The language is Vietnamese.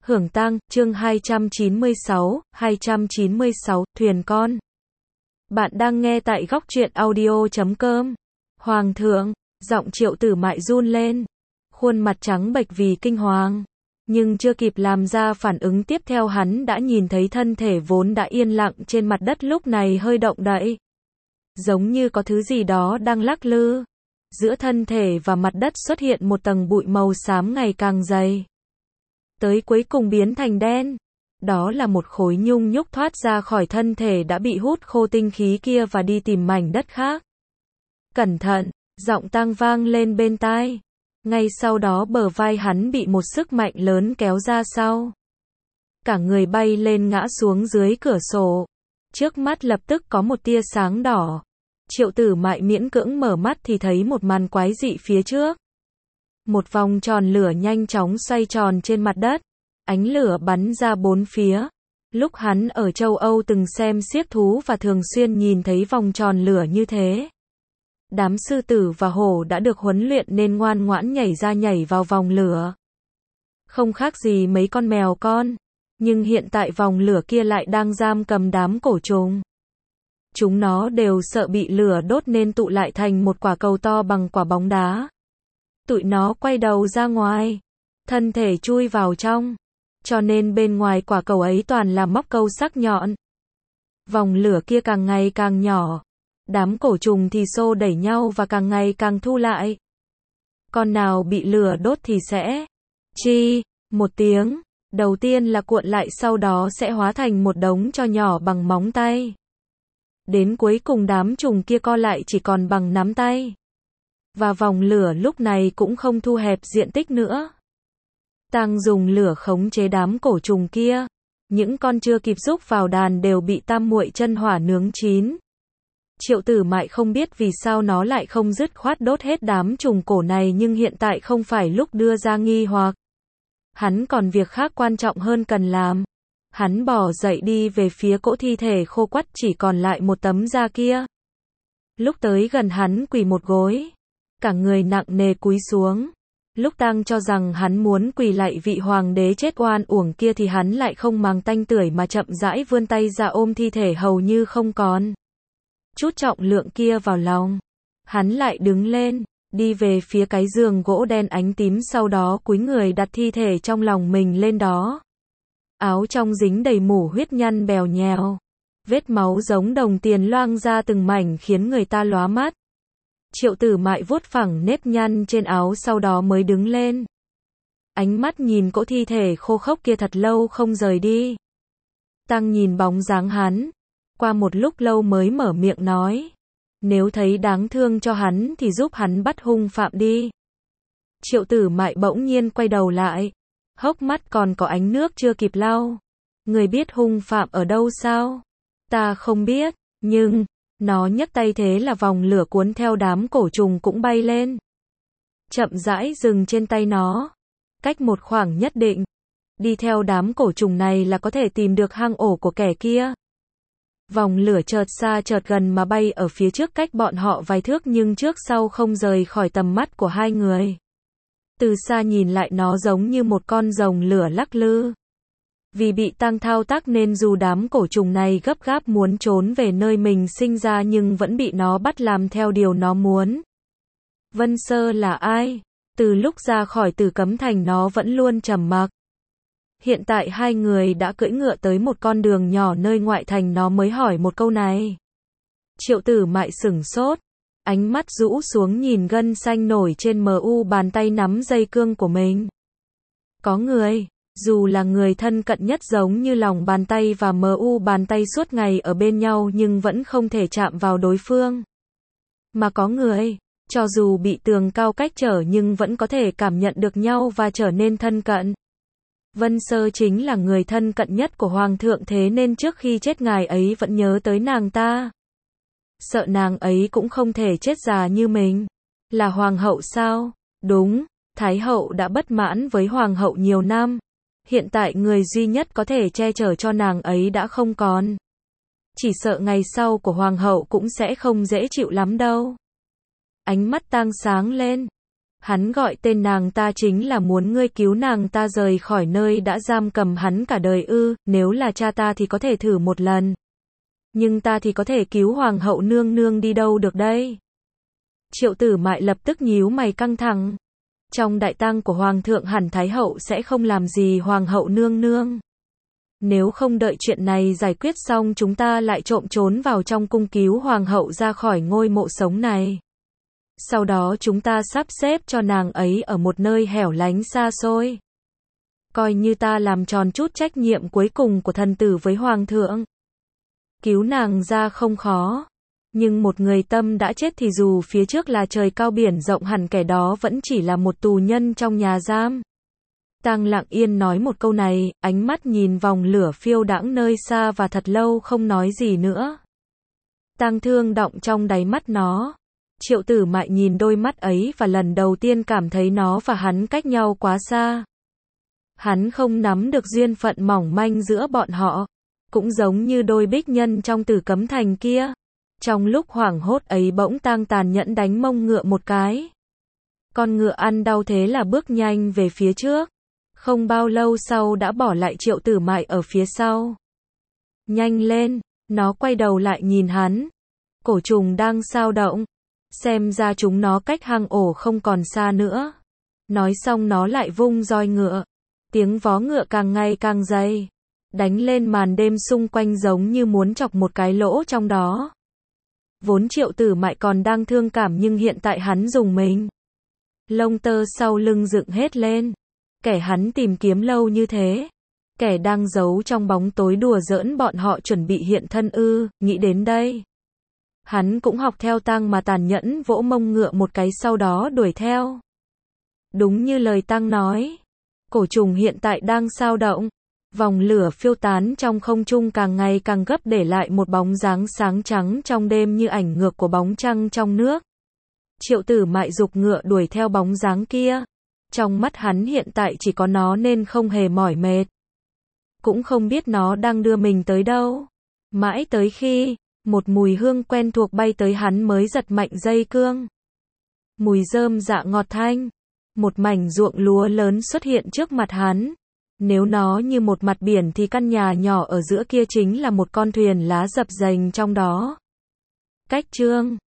Hưởng tang, chương 296, thuyền con. Bạn đang nghe tại góc truyện audio.com. Hoàng thượng, giọng Triệu Tử Mại run lên. Khuôn mặt trắng bệch vì kinh hoàng. Nhưng chưa kịp làm ra phản ứng tiếp theo hắn đã nhìn thấy thân thể vốn đã yên lặng trên mặt đất lúc này hơi động đậy. Giống như có thứ gì đó đang lắc lư. Giữa thân thể và mặt đất xuất hiện một tầng bụi màu xám ngày càng dày. Tới cuối cùng biến thành đen. Đó là một khối nhung nhúc thoát ra khỏi thân thể đã bị hút khô tinh khí kia và đi tìm mảnh đất khác. Cẩn thận, giọng Tang vang lên bên tai. Ngay sau đó bờ vai hắn bị một sức mạnh lớn kéo ra sau. Cả người bay lên ngã xuống dưới cửa sổ. Trước mắt lập tức có một tia sáng đỏ. Triệu Tử Mại miễn cưỡng mở mắt thì thấy một màn quái dị phía trước. Một vòng tròn lửa nhanh chóng xoay tròn trên mặt đất. Ánh lửa bắn ra bốn phía. Lúc hắn ở châu Âu từng xem xiếc thú và thường xuyên nhìn thấy vòng tròn lửa như thế. Đám sư tử và hổ đã được huấn luyện nên ngoan ngoãn nhảy ra nhảy vào vòng lửa. Không khác gì mấy con mèo con. Nhưng hiện tại vòng lửa kia lại đang giam cầm đám cổ trùng. Chúng nó đều sợ bị lửa đốt nên tụ lại thành một quả cầu to bằng quả bóng đá. Tụi nó quay đầu ra ngoài. Thân thể chui vào trong. Cho nên bên ngoài quả cầu ấy toàn là móc câu sắc nhọn. Vòng lửa kia càng ngày càng nhỏ. Đám cổ trùng thì xô đẩy nhau và càng ngày càng thu lại. Con nào bị lửa đốt thì sẽ chi một tiếng. Đầu tiên là cuộn lại, sau đó sẽ hóa thành một đống tro nhỏ bằng móng tay. Đến cuối cùng đám trùng kia co lại chỉ còn bằng nắm tay. Và vòng lửa lúc này cũng không thu hẹp diện tích nữa. Tang dùng lửa khống chế đám cổ trùng kia. Những con chưa kịp rúc vào đàn đều bị tam muội chân hỏa nướng chín. Triệu Tử Mại không biết vì sao nó lại không dứt khoát đốt hết đám trùng cổ này, nhưng hiện tại không phải lúc đưa ra nghi hoặc. Hắn còn việc khác quan trọng hơn cần làm. Hắn bò dậy đi về phía cỗ thi thể khô quắt chỉ còn lại một tấm da kia. Lúc tới gần hắn quỳ một gối. Cả người nặng nề cúi xuống. Lúc Tang cho rằng hắn muốn quỳ lạy vị hoàng đế chết oan uổng kia thì hắn lại không màng tanh tưởi mà chậm rãi vươn tay ra ôm thi thể hầu như không còn chút trọng lượng kia vào lòng. Hắn lại đứng lên, đi về phía cái giường gỗ đen ánh tím, sau đó cúi người đặt thi thể trong lòng mình lên đó. Áo trong dính đầy mủ huyết nhăn bèo nhèo. Vết máu giống đồng tiền loang ra từng mảnh khiến người ta lóa mắt. Triệu Tử Mại vuốt phẳng nếp nhăn trên áo sau đó mới đứng lên. Ánh mắt nhìn cỗ thi thể khô khốc kia thật lâu không rời đi. Tang nhìn bóng dáng hắn. Qua một lúc lâu mới mở miệng nói. Nếu thấy đáng thương cho hắn thì giúp hắn bắt hung phạm đi. Triệu Tử Mại bỗng nhiên quay đầu lại. Hốc mắt còn có ánh nước chưa kịp lau. Người biết hung phạm ở đâu sao? Ta không biết, nhưng... Nó nhấc tay thế là vòng lửa cuốn theo đám cổ trùng cũng bay lên. Chậm rãi dừng trên tay nó. Cách một khoảng nhất định. Đi theo đám cổ trùng này là có thể tìm được hang ổ của kẻ kia. Vòng lửa chợt xa chợt gần mà bay ở phía trước cách bọn họ vài thước nhưng trước sau không rời khỏi tầm mắt của hai người. Từ xa nhìn lại nó giống như một con rồng lửa lắc lư. Vì bị Tang thao tác nên dù đám cổ trùng này gấp gáp muốn trốn về nơi mình sinh ra nhưng vẫn bị nó bắt làm theo điều nó muốn. Vân Sơ là ai? Từ lúc ra khỏi Tử Cấm Thành nó vẫn luôn trầm mặc. Hiện tại hai người đã cưỡi ngựa tới một con đường nhỏ nơi ngoại thành nó mới hỏi một câu này. Triệu Tử Mại sửng sốt. Ánh mắt rũ xuống nhìn gân xanh nổi trên bàn tay nắm dây cương của mình. Có người. Dù là người thân cận nhất giống như lòng bàn tay và bàn tay suốt ngày ở bên nhau nhưng vẫn không thể chạm vào đối phương. Mà có người, cho dù bị tường cao cách trở nhưng vẫn có thể cảm nhận được nhau và trở nên thân cận. Vân Sơ chính là người thân cận nhất của Hoàng thượng, thế nên trước khi chết ngài ấy vẫn nhớ tới nàng ta. Sợ nàng ấy cũng không thể chết già như mình. Là Hoàng hậu sao? Đúng, Thái hậu đã bất mãn với Hoàng hậu nhiều năm. Hiện tại người duy nhất có thể che chở cho nàng ấy đã không còn. Chỉ sợ ngày sau của Hoàng hậu cũng sẽ không dễ chịu lắm đâu. Ánh mắt Tang sáng lên. Hắn gọi tên nàng ta chính là muốn ngươi cứu nàng ta rời khỏi nơi đã giam cầm hắn cả đời ư, nếu là cha ta thì có thể thử một lần. Nhưng ta thì có thể cứu hoàng hậu nương nương đi đâu được đây? Triệu Tử Mại lập tức nhíu mày căng thẳng. Trong đại tang của hoàng thượng hẳn thái hậu sẽ không làm gì hoàng hậu nương nương. Nếu không đợi chuyện này giải quyết xong chúng ta lại trộm trốn vào trong cung cứu hoàng hậu ra khỏi ngôi mộ sống này. Sau đó chúng ta sắp xếp cho nàng ấy ở một nơi hẻo lánh xa xôi. Coi như ta làm tròn chút trách nhiệm cuối cùng của thần tử với hoàng thượng. Cứu nàng ra không khó. Nhưng một người tâm đã chết thì dù phía trước là trời cao biển rộng hẳn kẻ đó vẫn chỉ là một tù nhân trong nhà giam. Tang Lặng Yên nói một câu này, ánh mắt nhìn vòng lửa phiêu đãng nơi xa và thật lâu không nói gì nữa. Tang thương đọng trong đáy mắt nó. Triệu Tử Mại nhìn đôi mắt ấy và lần đầu tiên cảm thấy nó và hắn cách nhau quá xa. Hắn không nắm được duyên phận mỏng manh giữa bọn họ. Cũng giống như đôi bích nhân trong Tử Cấm Thành kia. Trong lúc hoảng hốt ấy bỗng Tang tàn nhẫn đánh mông ngựa một cái. Con ngựa ăn đau thế là bước nhanh về phía trước. Không bao lâu sau đã bỏ lại Triệu Tử Mại ở phía sau. Nhanh lên, nó quay đầu lại nhìn hắn. Cổ trùng đang sao động. Xem ra chúng nó cách hang ổ không còn xa nữa. Nói xong nó lại vung roi ngựa. Tiếng vó ngựa càng ngày càng dày. Đánh lên màn đêm xung quanh giống như muốn chọc một cái lỗ trong đó. Vốn Triệu Tử Mại còn đang thương cảm nhưng hiện tại hắn rùng mình. Lông tơ sau lưng dựng hết lên. Kẻ hắn tìm kiếm lâu như thế. Kẻ đang giấu trong bóng tối đùa giỡn bọn họ chuẩn bị hiện thân ư, nghĩ đến đây. Hắn cũng học theo Tang mà tàn nhẫn vỗ mông ngựa một cái sau đó đuổi theo. Đúng như lời Tang nói. Cổ trùng hiện tại đang sao động. Vòng lửa phiêu tán trong không trung càng ngày càng gấp để lại một bóng dáng sáng trắng trong đêm như ảnh ngược của bóng trăng trong nước. Triệu Tử Mại giục ngựa đuổi theo bóng dáng kia. Trong mắt hắn hiện tại chỉ có nó nên không hề mỏi mệt. Cũng không biết nó đang đưa mình tới đâu. Mãi tới khi một mùi hương quen thuộc bay tới hắn mới giật mạnh dây cương. Mùi rơm dạ ngọt thanh. Một mảnh ruộng lúa lớn xuất hiện trước mặt hắn. Nếu nó như một mặt biển thì căn nhà nhỏ ở giữa kia chính là một con thuyền lá dập dềnh trong đó. Cách chương